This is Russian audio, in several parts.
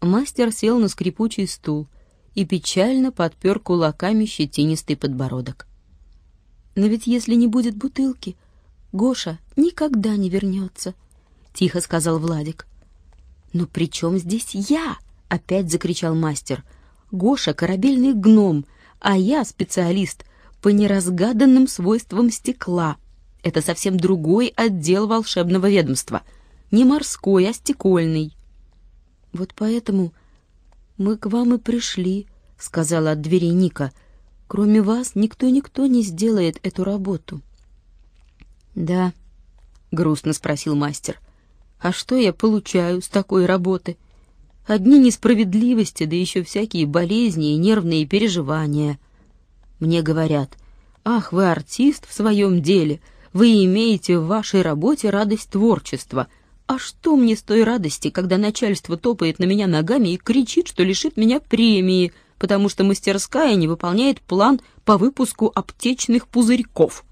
Мастер сел на скрипучий стул и печально подпер кулаками щетинистый подбородок. «Но ведь если не будет бутылки, Гоша никогда не вернется», — тихо сказал Владик. «Но при чем здесь я?» — опять закричал мастер. «Гоша — корабельный гном, а я специалист по неразгаданным свойствам стекла. Это совсем другой отдел волшебного ведомства. Не морской, а стекольный». «Вот поэтому мы к вам и пришли», — сказала от двери Ника. «Кроме вас никто не сделает эту работу». «Да», — грустно спросил мастер. «А что я получаю с такой работы? Одни несправедливости, да еще всякие болезни и нервные переживания. Мне говорят: ах, вы артист в своем деле, вы имеете в вашей работе радость творчества. А что мне с той радости, когда начальство топает на меня ногами и кричит, что лишит меня премии, потому что мастерская не выполняет план по выпуску аптечных пузырьков?»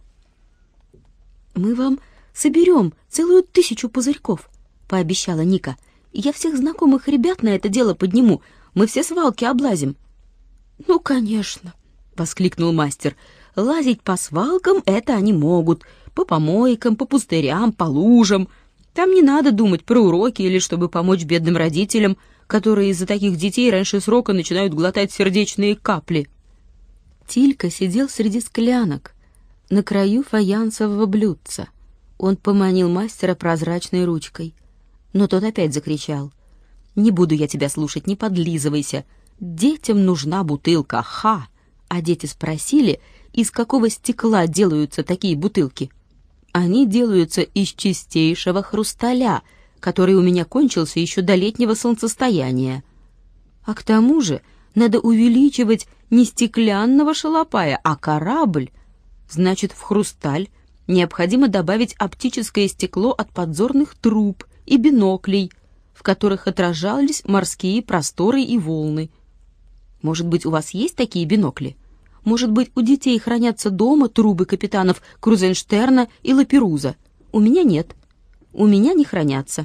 «Мы вам соберем целую 1000 пузырьков», — пообещала Ника. «Я всех знакомых ребят на это дело подниму. Мы все свалки облазим». «Ну, конечно», — воскликнул мастер. «Лазить по свалкам — это они могут. По помойкам, по пустырям, по лужам. Там не надо думать про уроки или чтобы помочь бедным родителям, которые из-за таких детей раньше срока начинают глотать сердечные капли». Тилька сидел среди склянок, на краю фаянсового блюдца. Он поманил мастера прозрачной ручкой. Но тот опять закричал: «Не буду я тебя слушать, не подлизывайся. Детям нужна бутылка, ха!» А дети спросили, из какого стекла делаются такие бутылки. «Они делаются из чистейшего хрусталя, который у меня кончился еще до летнего солнцестояния. А к тому же надо увеличивать не стеклянного шалопая, а корабль. Значит, в хрусталь необходимо добавить оптическое стекло от подзорных труб и биноклей, в которых отражались морские просторы и волны. Может быть, у вас есть такие бинокли? Может быть, у детей хранятся дома трубы капитанов Крузенштерна и Лаперуза? У меня нет. У меня не хранятся».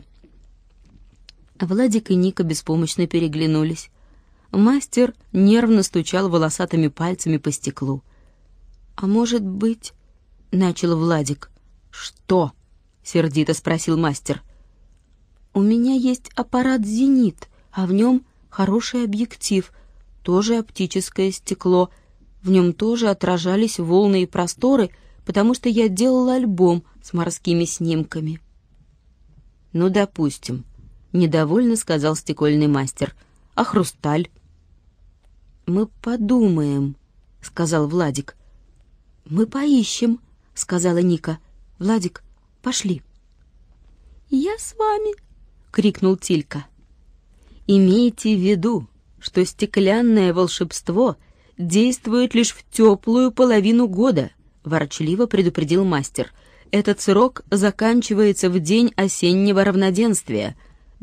Владик и Ника беспомощно переглянулись. Мастер нервно стучал волосатыми пальцами по стеклу. «А может быть...» — начал Владик. «Что?» — сердито спросил мастер. «У меня есть аппарат «Зенит», а в нем хороший объектив, тоже оптическое стекло. В нем тоже отражались волны и просторы, потому что я делал альбом с морскими снимками». «Ну, допустим», — недовольно сказал стекольный мастер. «А хрусталь?» «Мы подумаем», — сказал Владик. «Мы поищем», — сказала Ника. «Владик, пошли». «Я с вами», — крикнул Тилька. «Имейте в виду, что стеклянное волшебство действует лишь в теплую половину года», — ворчливо предупредил мастер. «Этот срок заканчивается в день осеннего равноденствия,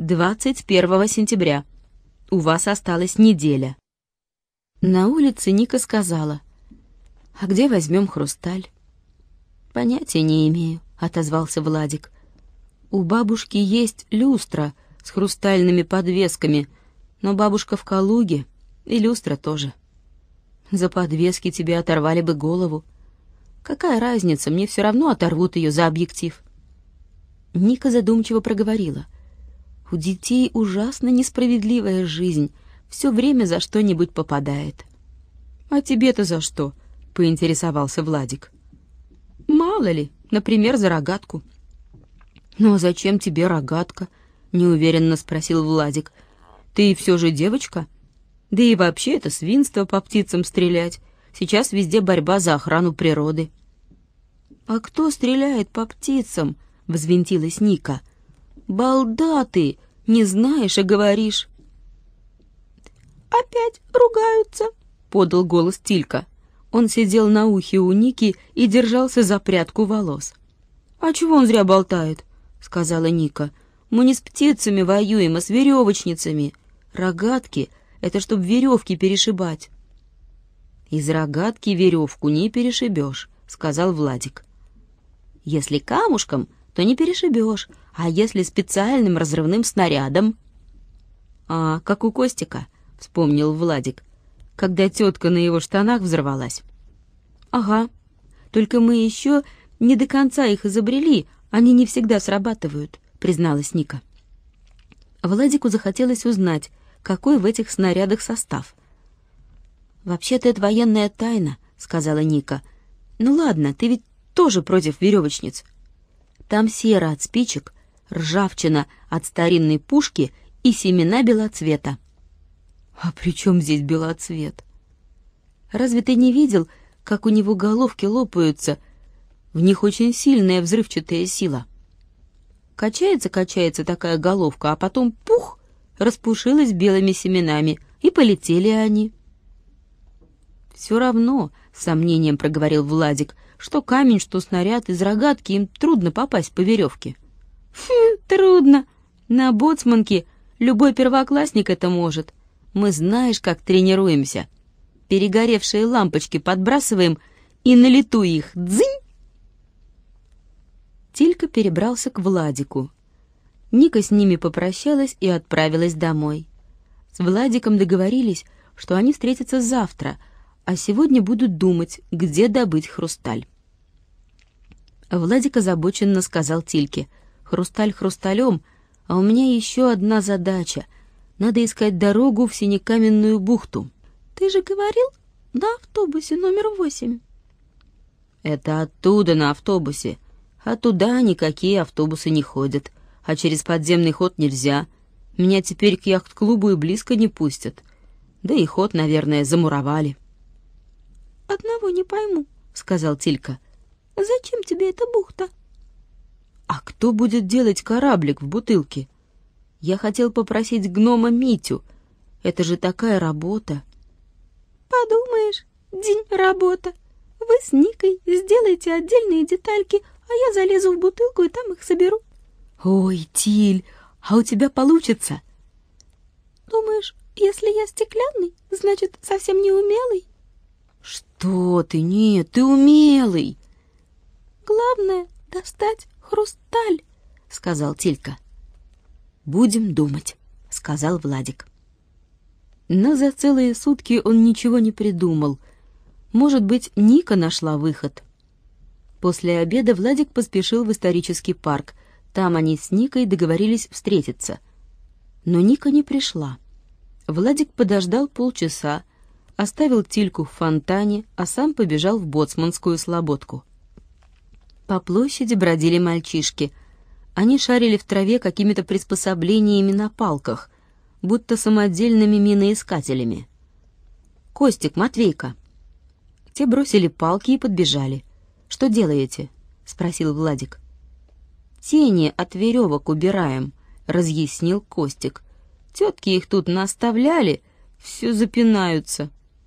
21 сентября. У вас осталась неделя». На улице Ника сказала: «А где возьмем хрусталь?» «Понятия не имею», — отозвался Владик. «У бабушки есть люстра с хрустальными подвесками, но бабушка в Калуге, и люстра тоже. За подвески тебе оторвали бы голову. Какая разница, мне все равно оторвут ее за объектив». Ника задумчиво проговорила: «У детей ужасно несправедливая жизнь, все время за что-нибудь попадает». «А тебе-то за что?» — поинтересовался Владик. «Мало ли, например, за рогатку». «Ну а зачем тебе рогатка?» — неуверенно спросил Владик. «Ты все же девочка? Да и вообще это свинство по птицам стрелять. Сейчас везде борьба за охрану природы». «А кто стреляет по птицам?» — взвинтилась Ника. «Балда ты! Не знаешь и говоришь». «Опять ругаются», — подал голос Тилька. Он сидел на ухе у Ники и держался за прядку волос. «А чего он зря болтает?» — сказала Ника. «Мы не с птицами воюем, а с веревочницами. Рогатки — это чтоб веревки перешибать». «Из рогатки веревку не перешибешь», — сказал Владик. «Если камушком, то не перешибешь, а если специальным разрывным снарядом...» «А, как у Костика», — вспомнил Владик, когда тетка на его штанах взорвалась. «Ага, только мы еще не до конца их изобрели, они не всегда срабатывают», — призналась Ника. Владику захотелось узнать, какой в этих снарядах состав. «Вообще-то это военная тайна», — сказала Ника. «Ну ладно, ты ведь тоже против веревочниц. Там сера от спичек, ржавчина от старинной пушки и семена белоцвета». «А при чем здесь белоцвет?» «Разве ты не видел, как у него головки лопаются? В них очень сильная взрывчатая сила. Качается такая головка, а потом пух, распушилась белыми семенами, и полетели они». «Все равно», — с сомнением проговорил Владик, «что камень, что снаряд, из рогатки им трудно попасть по веревке». «Фу, трудно. На боцманке любой первоклассник это может. Мы знаешь, как тренируемся. Перегоревшие лампочки подбрасываем и на лету их дзынь». Тилька перебрался к Владику. Ника с ними попрощалась и отправилась домой. С Владиком договорились, что они встретятся завтра, а сегодня будут думать, где добыть хрусталь. Владик озабоченно сказал Тильке: «Хрусталь хрусталем, а у меня еще одна задача. Надо искать дорогу в Синекаменную бухту». «Ты же говорил, на автобусе номер 8». «Это оттуда на автобусе, а туда никакие автобусы не ходят, а через подземный ход нельзя. Меня теперь к яхт-клубу и близко не пустят. Да и ход, наверное, замуровали». «Одного не пойму», — сказал Тилька. «Зачем тебе эта бухта?» «А кто будет делать кораблик в бутылке? Я хотел попросить гнома Митю. Это же такая работа». «Подумаешь, день работа. Вы с Никой сделаете отдельные детальки, а я залезу в бутылку и там их соберу». «Ой, Тиль, а у тебя получится?» «Думаешь, если я стеклянный, значит, совсем не умелый?» «Что ты? Нет, ты умелый!» «Главное — достать хрусталь», — сказал Тилька. «Будем думать», — сказал Владик. Но за целые сутки он ничего не придумал. Может быть, Ника нашла выход. После обеда Владик поспешил в исторический парк. Там они с Никой договорились встретиться. Но Ника не пришла. Владик подождал полчаса, оставил Тильку в фонтане, а сам побежал в боцманскую слободку. По площади бродили мальчишки. Они шарили в траве какими-то приспособлениями на палках, будто самодельными миноискателями. «Костик, Матвейка!» Те бросили палки и подбежали. «Что делаете?» — спросил Владик. «Тени от веревок убираем», — разъяснил Костик. «Тетки их тут наставляли, все запинаются».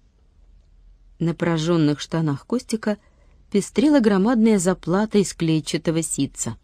На прожженных штанах Костика пестрела громадная заплата из клетчатого ситца.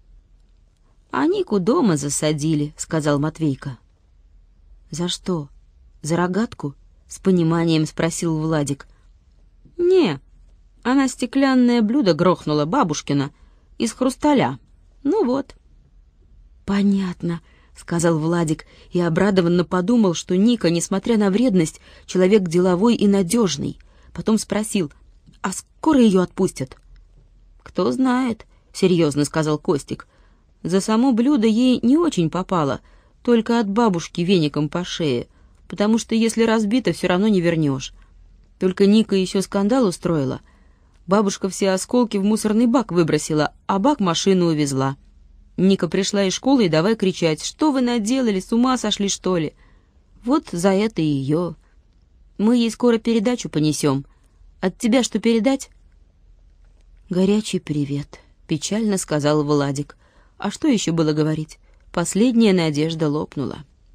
«А Нику дома засадили», — сказал Матвейка. «За что? За рогатку?» — с пониманием спросил Владик. «Не, она стеклянное блюдо грохнула, бабушкина, из хрусталя. Ну вот». «Понятно», — сказал Владик и обрадованно подумал, что Ника, несмотря на вредность, человек деловой и надежный. Потом спросил: «А скоро ее отпустят?» «Кто знает», — серьезно сказал Костик. «За само блюдо ей не очень попало, только от бабушки веником по шее, потому что если разбито, все равно не вернешь. Только Ника еще скандал устроила. Бабушка все осколки в мусорный бак выбросила, а бак машину увезла. Ника пришла из школы и давай кричать: «Что вы наделали, с ума сошли, что ли?» Вот за это и ее. Мы ей скоро передачу понесем. От тебя что передать?» «Горячий привет», — печально сказал Владик. А что еще было говорить? Последняя надежда лопнула.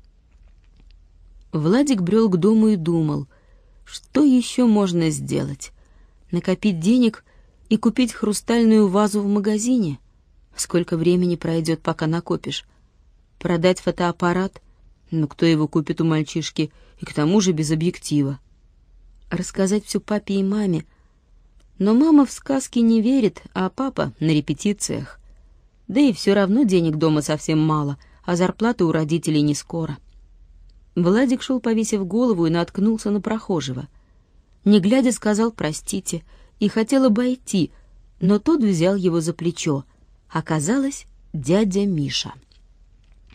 Владик брел к дому и думал, что еще можно сделать? Накопить денег и купить хрустальную вазу в магазине? Сколько времени пройдет, пока накопишь? Продать фотоаппарат? Ну, кто его купит у мальчишки? И к тому же без объектива. Рассказать все папе и маме. Но мама в сказки не верит, а папа на репетициях. Да и все равно денег дома совсем мало, а зарплата у родителей не скоро. Владик шел, повесив голову, и наткнулся на прохожего. Не глядя, сказал «простите» и хотел обойти, но тот взял его за плечо. Оказалось, дядя Миша.